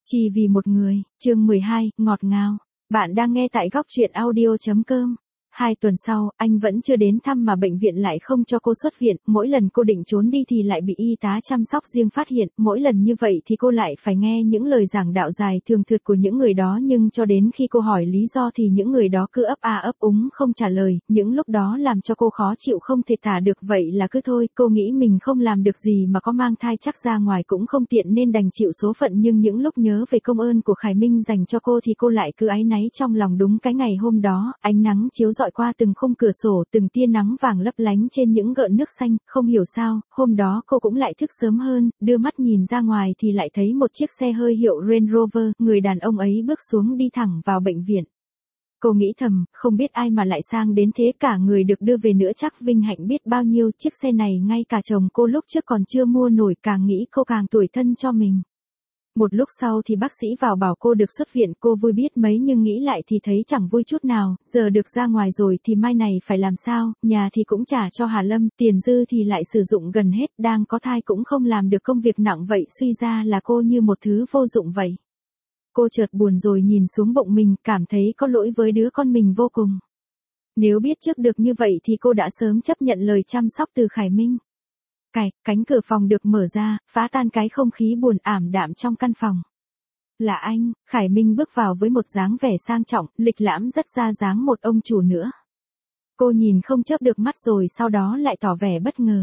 Chỉ vì một người, chương 12, ngọt ngào. Bạn đang nghe tại góc truyện audio.com. 2 tuần sau, anh vẫn chưa đến thăm mà bệnh viện lại không cho cô xuất viện, mỗi lần cô định trốn đi thì lại bị y tá chăm sóc riêng phát hiện, mỗi lần như vậy thì cô lại phải nghe những lời giảng đạo dài thường thượt của những người đó, nhưng cho đến khi cô hỏi lý do thì những người đó cứ ấp a ấp úng không trả lời, những lúc đó làm cho cô khó chịu không thể tả được. Vậy là cứ thôi, cô nghĩ mình không làm được gì mà có mang thai chắc ra ngoài cũng không tiện nên đành chịu số phận, nhưng những lúc nhớ về công ơn của Khải Minh dành cho cô thì cô lại cứ áy náy trong lòng. Đúng cái ngày hôm đó, ánh nắng chiếu rọi qua từng khung cửa sổ, từng tia nắng vàng lấp lánh trên những gợn nước xanh, không hiểu sao, hôm đó cô cũng lại thức sớm hơn, đưa mắt nhìn ra ngoài thì lại thấy một chiếc xe hơi hiệu Range Rover, người đàn ông ấy bước xuống đi thẳng vào bệnh viện. Cô nghĩ thầm, không biết ai mà lại sang đến thế, cả người được đưa về nữa chắc vinh hạnh biết bao nhiêu. Chiếc xe này ngay cả chồng cô lúc trước còn chưa mua nổi, càng nghĩ cô càng tủi thân cho mình. Một lúc sau thì bác sĩ vào bảo cô được xuất viện, cô vui biết mấy nhưng nghĩ lại thì thấy chẳng vui chút nào, giờ được ra ngoài rồi thì mai này phải làm sao, nhà thì cũng trả cho Hà Lâm, tiền dư thì lại sử dụng gần hết, đang có thai cũng không làm được công việc nặng vậy, suy ra là cô như một thứ vô dụng vậy. Cô chợt buồn rồi nhìn xuống bụng mình, cảm thấy có lỗi với đứa con mình vô cùng. Nếu biết trước được như vậy thì cô đã sớm chấp nhận lời chăm sóc từ Khải Minh. Cánh cửa phòng được mở ra, phá tan cái không khí buồn ảm đạm trong căn phòng. Là anh. Khải Minh bước vào với một dáng vẻ sang trọng, lịch lãm, rất ra dáng một ông chủ nữa. Cô nhìn không chớp được mắt rồi sau đó lại tỏ vẻ bất ngờ.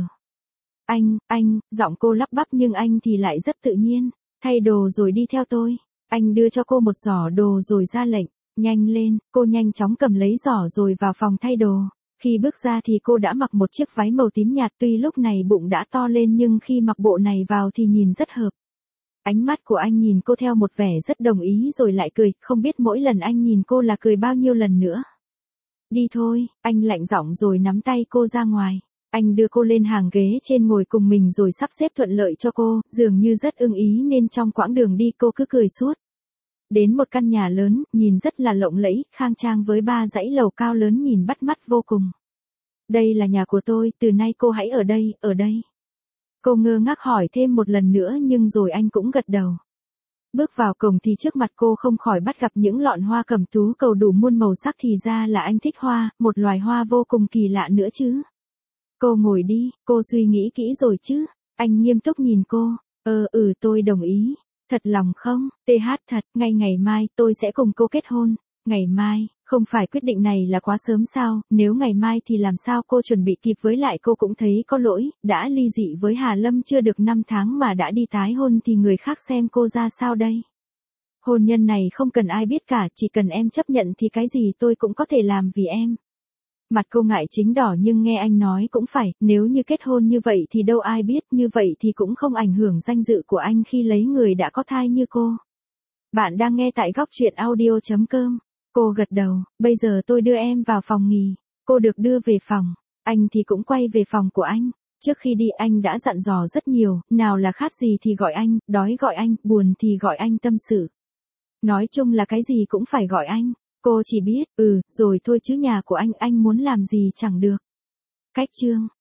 Anh, giọng cô lắp bắp nhưng anh thì lại rất tự nhiên. Thay đồ rồi đi theo tôi. Anh đưa cho cô một giỏ đồ rồi ra lệnh. Nhanh lên, cô nhanh chóng cầm lấy giỏ rồi vào phòng thay đồ. Khi bước ra thì cô đã mặc một chiếc váy màu tím nhạt, tuy lúc này bụng đã to lên nhưng khi mặc bộ này vào thì nhìn rất hợp. Ánh mắt của anh nhìn cô theo một vẻ rất đồng ý rồi lại cười, không biết mỗi lần anh nhìn cô là cười bao nhiêu lần nữa. Đi thôi, anh lạnh giọng rồi nắm tay cô ra ngoài. Anh đưa cô lên hàng ghế trên ngồi cùng mình rồi sắp xếp thuận lợi cho cô, dường như rất ưng ý nên trong quãng đường đi cô cứ cười suốt. Đến một căn nhà lớn, nhìn rất là lộng lẫy, khang trang với 3 dãy lầu cao lớn nhìn bắt mắt vô cùng. Đây là nhà của tôi, từ nay cô hãy ở đây. Cô ngơ ngác hỏi thêm một lần nữa nhưng rồi anh cũng gật đầu. Bước vào cổng thì trước mặt cô không khỏi bắt gặp những lọn hoa cẩm tú cầu đủ muôn màu sắc, thì ra là anh thích hoa, một loài hoa vô cùng kỳ lạ nữa chứ. Cô ngồi đi, cô suy nghĩ kỹ rồi chứ. Anh nghiêm túc nhìn cô. Tôi đồng ý. Thật lòng không? Thật, ngày mai tôi sẽ cùng cô kết hôn. Ngày mai, không phải quyết định này là quá sớm sao, nếu ngày mai thì làm sao cô chuẩn bị kịp, với lại cô cũng thấy có lỗi, đã ly dị với Hà Lâm chưa được 5 tháng mà đã đi tái hôn thì người khác xem cô ra sao đây? Hôn nhân này không cần ai biết cả, chỉ cần em chấp nhận thì cái gì tôi cũng có thể làm vì em. Mặt cô ngại chính đỏ nhưng nghe anh nói cũng phải, nếu như kết hôn như vậy thì đâu ai biết, như vậy thì cũng không ảnh hưởng danh dự của anh khi lấy người đã có thai như cô. Bạn đang nghe tại góc truyện audio.com. Cô gật đầu, bây giờ tôi đưa em vào phòng nghỉ. Cô được đưa về phòng, anh thì cũng quay về phòng của anh. Trước khi đi anh đã dặn dò rất nhiều, nào là khát gì thì gọi anh, đói gọi anh, buồn thì gọi anh tâm sự. Nói chung là cái gì cũng phải gọi anh. Cô chỉ biết, rồi thôi chứ nhà của anh muốn làm gì chẳng được. Cách chương.